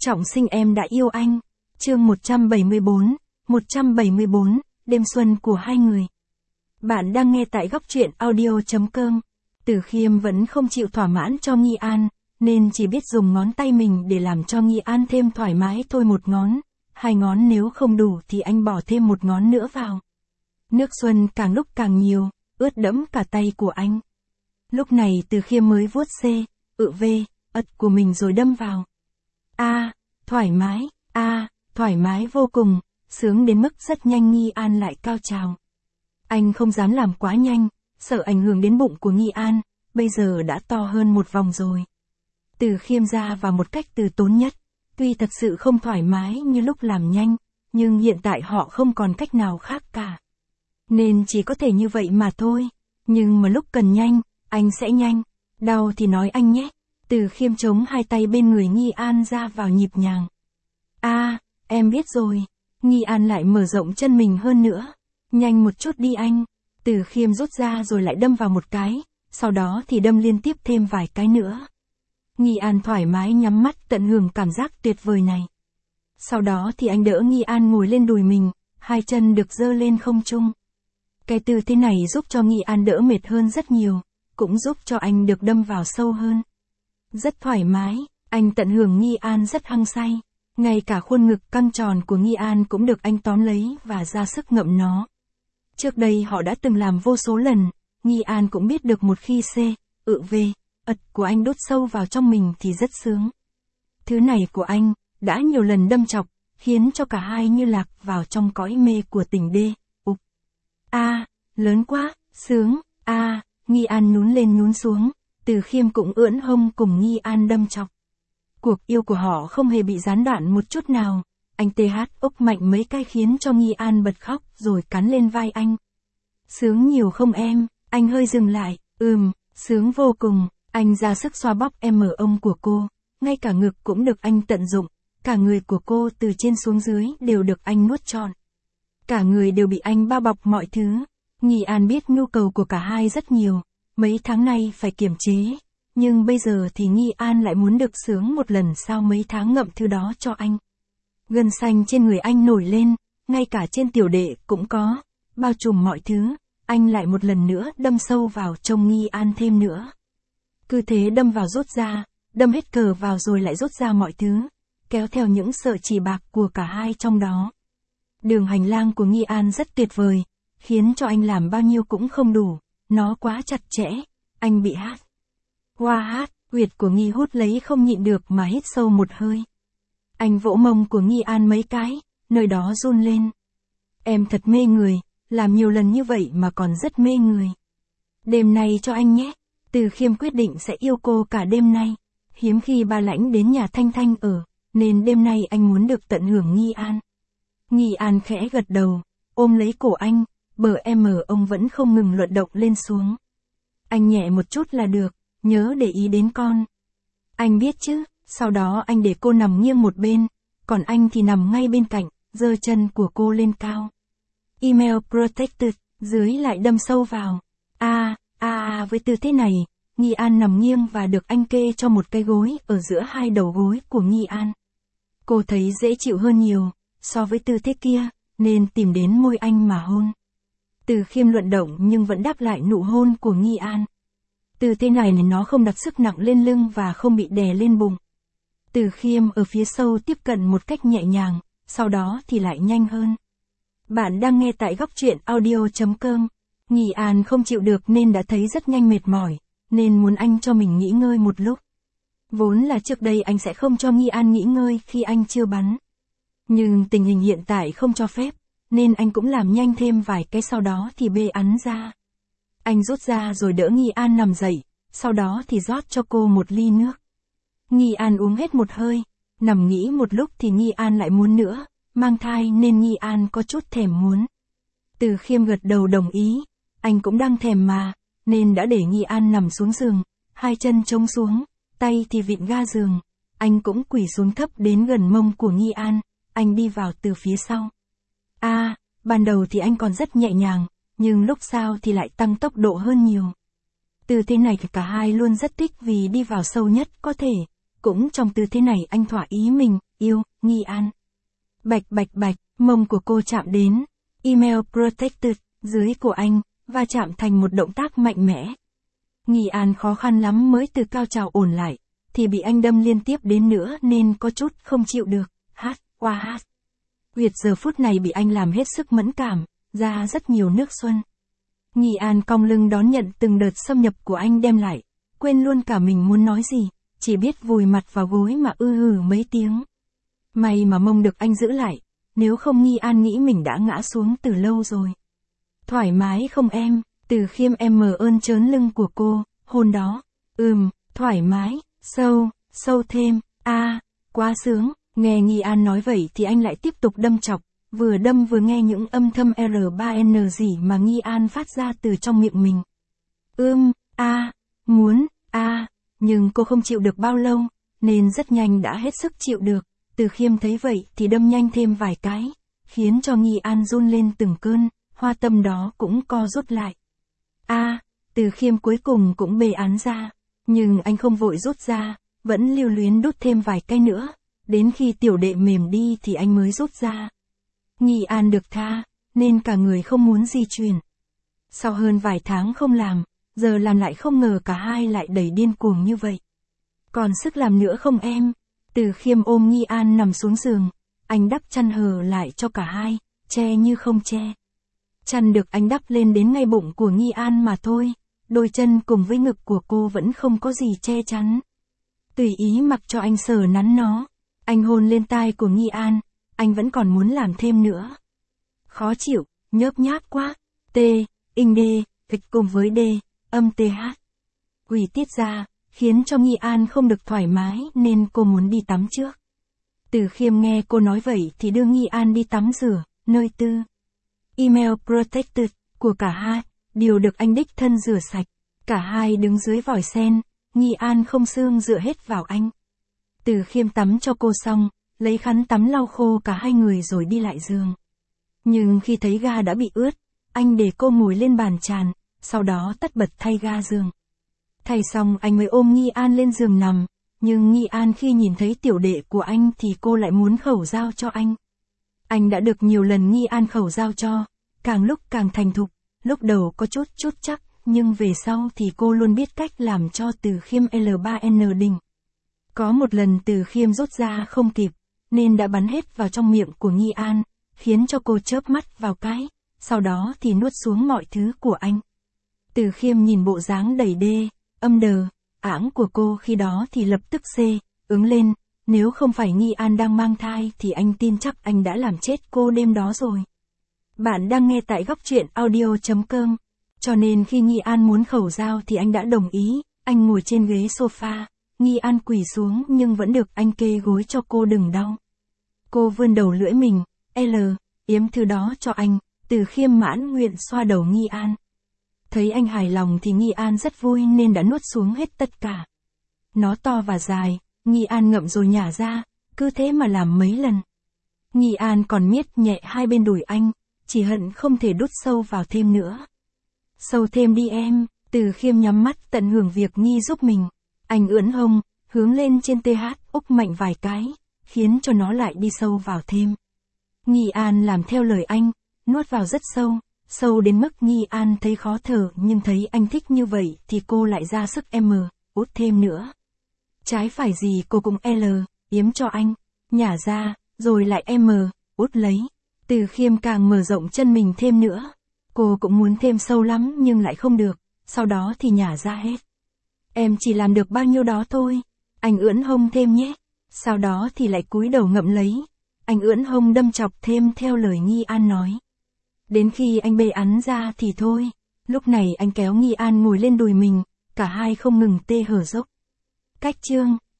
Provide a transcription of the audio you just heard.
Trọng sinh em đã yêu anh. Chương 174, đêm xuân của hai người. Bạn đang nghe tại góc truyện audio.com. Từ Khiêm vẫn không chịu thỏa mãn cho Nghi An, nên chỉ biết dùng ngón tay mình để làm cho Nghi An thêm thoải mái thôi. Một ngón, hai ngón nếu không đủ thì anh bỏ thêm một ngón nữa vào. Nước xuân càng lúc càng nhiều, ướt đẫm cả tay của anh. Lúc này Từ Khiêm mới vuốt v, ật của mình rồi đâm vào. Thoải mái vô cùng, sướng đến mức rất nhanh Nghi An lại cao trào. Anh không dám làm quá nhanh, sợ ảnh hưởng đến bụng của Nghi An, bây giờ đã to hơn một vòng rồi. Từ Khiêm ra vào một cách từ tốn nhất, tuy thật sự không thoải mái như lúc làm nhanh, nhưng hiện tại họ không còn cách nào khác cả. Nên chỉ có thể như vậy mà thôi, nhưng mà lúc cần nhanh, anh sẽ nhanh, đau thì nói anh nhé. Từ Khiêm chống hai tay bên người Nghi An ra vào nhịp nhàng. Em biết rồi. Nghi An lại mở rộng chân mình hơn nữa. Nhanh một chút đi anh. Từ Khiêm rút ra rồi lại đâm vào một cái, sau đó thì đâm liên tiếp thêm vài cái nữa. Nghi An thoải mái nhắm mắt tận hưởng cảm giác tuyệt vời này. Sau đó thì anh đỡ Nghi An ngồi lên đùi mình, hai chân được giơ lên không trung. Cái tư thế này giúp cho Nghi An đỡ mệt hơn rất nhiều, cũng giúp cho anh được đâm vào sâu hơn. Rất thoải mái, anh tận hưởng Nghi An rất hăng say. Ngay cả khuôn ngực căng tròn của Nghi An cũng được anh tóm lấy và ra sức ngậm nó. Trước đây họ đã từng làm vô số lần, Nghi An cũng biết được một khi ật của anh đút sâu vào trong mình thì rất sướng. Thứ này của anh, đã nhiều lần đâm chọc, khiến cho cả hai như lạc vào trong cõi mê của tình đê. Lớn quá, sướng, Nghi An nhún lên nhún xuống, Từ Khiêm cũng ưỡn hông cùng Nghi An đâm chọc. Cuộc yêu của họ không hề bị gián đoạn một chút nào. Anh úp mạnh mấy cái khiến cho Nghi An bật khóc rồi cắn lên vai anh. Sướng nhiều không em? Anh hơi dừng lại. Sướng vô cùng. Anh ra sức xoa bóp ông của cô. Ngay cả ngực cũng được anh tận dụng. Cả người của cô từ trên xuống dưới đều được anh nuốt trọn. Cả người đều bị anh bao bọc mọi thứ. Nghi An biết nhu cầu của cả hai rất nhiều. Mấy tháng nay phải kiềm chế. Nhưng bây giờ thì Nghi An lại muốn được sướng một lần sau mấy tháng ngậm thứ đó cho anh. Gân xanh trên người anh nổi lên, ngay cả trên tiểu đệ cũng có, bao trùm mọi thứ, anh lại một lần nữa đâm sâu vào trong Nghi An thêm nữa. Cứ thế đâm vào rút ra, đâm hết cờ vào rồi lại rút ra mọi thứ, kéo theo những sợi chỉ bạc của cả hai trong đó. Đường hành lang của Nghi An rất tuyệt vời, khiến cho anh làm bao nhiêu cũng không đủ, nó quá chặt chẽ, anh bị huyệt của Nghi hút lấy không nhịn được mà hít sâu một hơi. Anh vỗ mông của Nghi An mấy cái, nơi đó run lên. Em thật mê người, làm nhiều lần như vậy mà còn rất mê người. Đêm nay cho anh nhé. Từ Khiêm quyết định sẽ yêu cô cả đêm nay. Hiếm khi Ba Lãnh đến nhà Thanh Thanh ở, nên đêm nay anh muốn được tận hưởng Nghi An. Nghi An khẽ gật đầu, ôm lấy cổ anh, bờ ông vẫn không ngừng luận động lên xuống. Anh nhẹ một chút là được. Nhớ để ý đến con. Anh biết chứ, sau đó anh để cô nằm nghiêng một bên, còn anh thì nằm ngay bên cạnh, giơ chân của cô lên cao. Email protected, dưới lại đâm sâu vào. Với tư thế này, Nghi An nằm nghiêng và được anh kê cho một cái gối ở giữa hai đầu gối của Nghi An. Cô thấy dễ chịu hơn nhiều, so với tư thế kia, nên tìm đến môi anh mà hôn. Từ Khiêm luận động nhưng vẫn đáp lại nụ hôn của Nghi An. Từ thế này nó không đặt sức nặng lên lưng và không bị đè lên bụng. Từ Khiêm ở phía sau tiếp cận một cách nhẹ nhàng, sau đó thì lại nhanh hơn. Bạn đang nghe tại góc truyện audio.com. Nghi An không chịu được nên đã thấy rất nhanh mệt mỏi, nên muốn anh cho mình nghỉ ngơi một lúc. Vốn là trước đây anh sẽ không cho Nghi An nghỉ ngơi khi anh chưa bắn. Nhưng tình hình hiện tại không cho phép, nên anh cũng làm nhanh thêm vài cái sau đó thì bê ắn ra. Anh rút ra rồi đỡ Nghi An nằm dậy, sau đó thì rót cho cô một ly nước. Nghi An uống hết một hơi, nằm nghĩ một lúc thì Nghi An lại muốn nữa, mang thai nên Nghi An có chút thèm muốn. Từ Khiêm gật đầu đồng ý, anh cũng đang thèm mà, nên đã để Nghi An nằm xuống giường, hai chân trống xuống, tay thì vịn ga giường. Anh cũng quỳ xuống thấp đến gần mông của Nghi An, anh đi vào từ phía sau. Ban đầu thì anh còn rất nhẹ nhàng, nhưng lúc sau thì lại tăng tốc độ hơn nhiều. Tư thế này cả hai luôn rất thích vì đi vào sâu nhất có thể. Cũng trong tư thế này anh thỏa ý mình, Yêu, Nghi An. Bạch bạch bạch, mông của cô chạm đến. Email protected, dưới của anh, và chạm thành một động tác mạnh mẽ. Nghi An khó khăn lắm mới từ cao trào ổn lại, thì bị anh đâm liên tiếp đến nữa nên có chút không chịu được. Hát, qua hát. Uyệt giờ phút này bị anh làm hết sức mẫn cảm, ra rất nhiều nước xuân. Nghi An cong lưng đón nhận từng đợt xâm nhập của anh đem lại, quên luôn cả mình muốn nói gì, chỉ biết vùi mặt vào gối mà hừ mấy tiếng. May mà mông được anh giữ lại, nếu không Nghi An nghĩ mình đã ngã xuống từ lâu rồi. Thoải mái không em? Từ Khiêm em mờ ơn trớn lưng của cô, hôn đó. Thoải mái, sâu, sâu thêm, quá sướng. Nghe Nghi An nói vậy thì anh lại tiếp tục đâm chọc, vừa đâm vừa nghe những âm thâm R3N gì mà Nghi An phát ra từ trong miệng mình. Muốn, nhưng cô không chịu được bao lâu, nên rất nhanh đã hết sức chịu được. Từ Khiêm thấy vậy thì đâm nhanh thêm vài cái, khiến cho Nghi An run lên từng cơn, hoa tâm đó cũng co rút lại. Từ Khiêm cuối cùng cũng bê án ra, nhưng anh không vội rút ra, vẫn lưu luyến đút thêm vài cái nữa, đến khi tiểu đệ mềm đi thì anh mới rút ra. Nghi An được tha, nên cả người không muốn di chuyển. Sau hơn vài tháng không làm, giờ làm lại không ngờ cả hai lại đầy điên cuồng như vậy. Còn sức làm nữa không em? Từ Khiêm ôm Nghi An nằm xuống giường, anh đắp chăn hờ lại cho cả hai, che như không che. Chăn được anh đắp lên đến ngay bụng của Nghi An mà thôi, đôi chân cùng với ngực của cô vẫn không có gì che chắn. Tùy ý mặc cho anh sờ nắn nó, anh hôn lên tai của Nghi An, anh vẫn còn muốn làm thêm nữa. Khó chịu, nhớp nháp quá, inh đê, kịch cùng với đê, âm th. Quỷ tiết ra, khiến cho Nghi An không được thoải mái nên cô muốn đi tắm trước. Từ Khiêm nghe cô nói vậy thì đưa Nghi An đi tắm rửa, nơi tư. Email protected của cả hai, đều được anh đích thân rửa sạch. Cả hai đứng dưới vòi sen, Nghi An không xương dựa hết vào anh. Từ Khiêm tắm cho cô xong, lấy khăn tắm lau khô cả hai người rồi đi lại giường. Nhưng khi thấy ga đã bị ướt, anh để cô ngồi lên bàn tràn, sau đó tắt bật thay ga giường. Thay xong anh mới ôm Nghi An lên giường nằm, nhưng Nghi An khi nhìn thấy tiểu đệ của anh thì cô lại muốn khẩu giao cho anh. Anh đã được nhiều lần Nghi An khẩu giao cho, càng lúc càng thành thục, lúc đầu có chút chắc, nhưng về sau thì cô luôn biết cách làm cho Từ Khiêm L3N đỉnh. Có một lần Từ Khiêm rút ra không kịp, nên đã bắn hết vào trong miệng của Nghi An, khiến cho cô chớp mắt vào cái, sau đó thì nuốt xuống mọi thứ của anh. Từ Khiêm nhìn bộ dáng đầy đê, ảng của cô khi đó thì lập tức ứng lên, nếu không phải Nghi An đang mang thai thì anh tin chắc anh đã làm chết cô đêm đó rồi. Bạn đang nghe tại góc truyện audio.com, cho nên khi Nghi An muốn khẩu giao thì anh đã đồng ý, anh ngồi trên ghế sofa, Nghi An quỳ xuống nhưng vẫn được anh kê gối cho cô đừng đau. Cô vươn đầu lưỡi mình, yếm thứ đó cho anh, Từ Khiêm mãn nguyện xoa đầu Nghi An. Thấy anh hài lòng thì Nghi An rất vui nên đã nuốt xuống hết tất cả. Nó to và dài, Nghi An ngậm rồi nhả ra, cứ thế mà làm mấy lần. Nghi An còn miết nhẹ hai bên đùi anh, chỉ hận không thể đút sâu vào thêm nữa. Sâu thêm đi em, Từ Khiêm nhắm mắt tận hưởng việc Nghi giúp mình. Anh ưỡn hông, hướng lên trên TH, úp mạnh vài cái, khiến cho nó lại đi sâu vào thêm. Nghi An làm theo lời anh, nuốt vào rất sâu, sâu đến mức Nghi An thấy khó thở nhưng thấy anh thích như vậy thì cô lại ra sức út thêm nữa. Trái phải gì cô cũng yếm cho anh, nhả ra, rồi lại út lấy. Từ Khiêm càng mở rộng chân mình thêm nữa. Cô cũng muốn thêm sâu lắm nhưng lại không được, sau đó thì nhả ra hết. Em chỉ làm được bao nhiêu đó thôi, anh ưỡn hông thêm nhé. Sau đó thì lại cúi đầu ngậm lấy. Anh ưỡn hông đâm chọc thêm theo lời Nghi An nói. Đến khi anh bê ắn ra thì thôi, lúc này anh kéo Nghi An ngồi lên đùi mình, cả hai không ngừng tê hở dốc. Cách chương